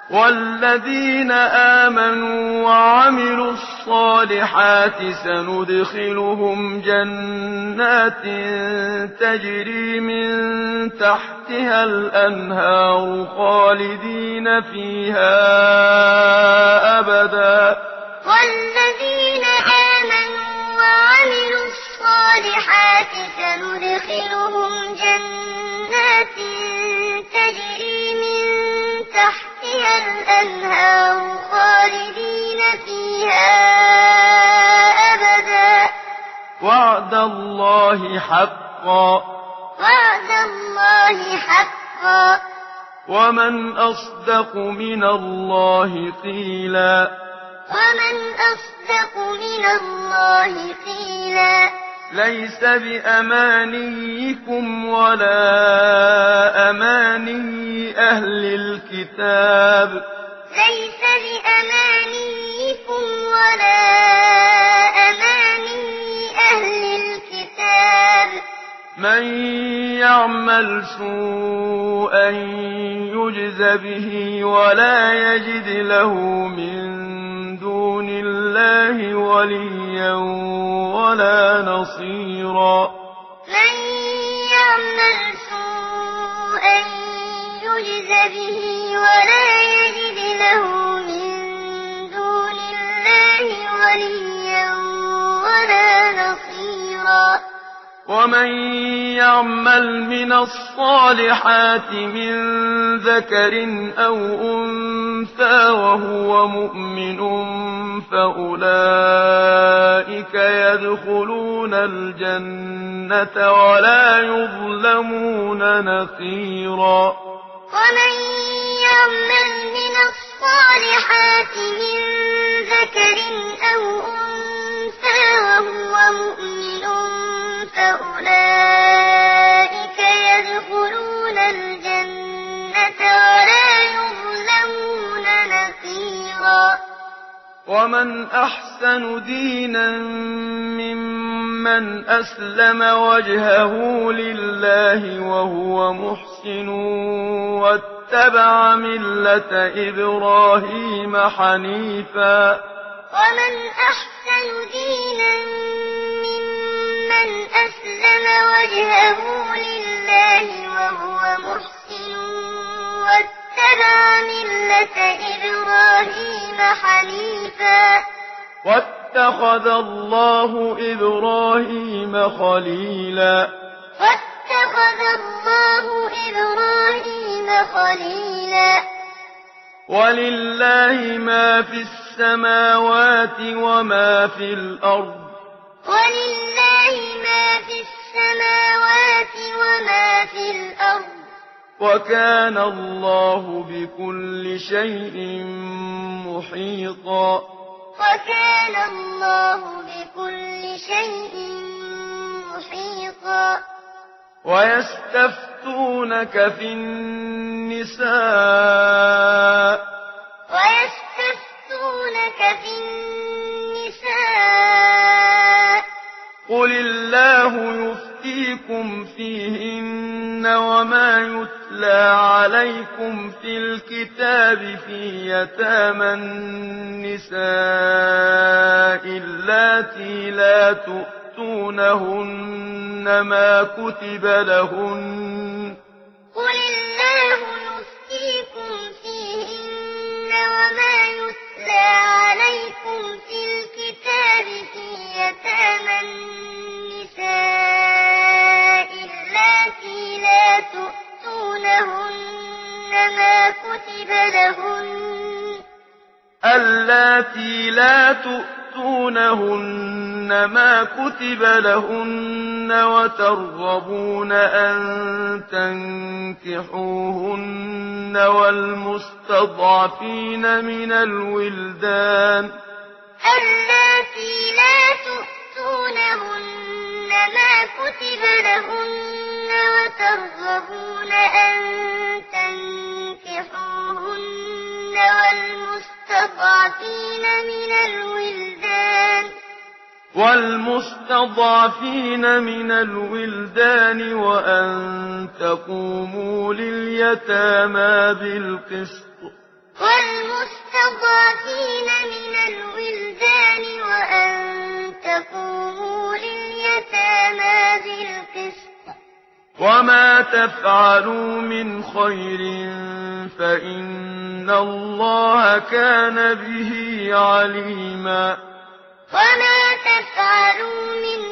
والذين آمنوا وعملوا الصالحات سندخلهم جنات تجري من تحتها الأنهار خالدين فيها أبدا. والذين آمنوا وعملوا الصالحات سندخلهم جنات تجري من تحتها الأنهار خالدين فيها أبدا. وعد الله حقا. وعد الله حقا. ومن أصدق من الله قيلا. ومن أصدق من الله قيلا. ليس بأمانيكم ولا أماني أهل الكتاب. ليس بأمانيكم ولا أماني أهل الكتاب. من يعمل سوءا يجز به ولا يجد له من دون الله وليا ولا نصيرا. من يعمل سوءا يجز به ولا يجد له من دون الله وليا ولا نصيرا. ومن يعمل من الصالحات من ذكر أو أنثى وهو مؤمن فأولئك يدخلون الجنة ولا يظلمون نقيرا. ومن يعمل من الصالحات من ذكر أو أنثى وهو مؤمن فأولئك يدخلون الجنة ولا يظلمون نقيرا. ومن أحسن دينا ممن أسلم وجهه لله وهو محسن واتبع ملة إبراهيم حنيفا. ومن أحسن دينا ممن أسلم وجهه لله وهو محسن واتبع ملة إبراهيم حنيفا. واتخذ الله إبراهيم خليلا. واتخذ الله إبراهيم خليلا. ولله ما في السماوات وما في الأرض. ولله ما في السماوات وما في الأرض. وكان الله بكل شيء محيطا. وكان الله بكل شيء محيطا. ويستفتونك في النساء. ويستفتونك في النساء. قل الله يفتيكم فيهن وما يتلى عليكم في الكتاب في يتامى النساء اللاتي لا تؤتونهن ما كتب لهن. قل الله يفتيكم فيهن وما يتلى عليكم في الكتاب في يتامى النساء اللاتي لا تؤتونهن ما كتب لهن. اللاتي لا تؤتونهن ما كتب لهن وترغبون أن تنكحوهن والمستضعفين من الولدان. اللاتي لا تؤتونهن ما كتب لهن وترغبون أن تنكحوهن والمستضعفين من الولدان وأن تقوموا لليتامى بالقسط. الْوِلْدَانِ وَأَن تَقُومُوا لِلْيَتَامَىٰ بِالْقِسْطِ ۚ وَمَا تَفْعَلُوا مِنْ خَيْرٍ فَإِنَّ اللَّهَ كَانَ بِهِ عَلِيمًا. وَمَا تَفْعَلُوا مِنْ